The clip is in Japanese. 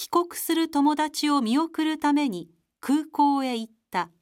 帰国する友達を見送るために空港へ行った。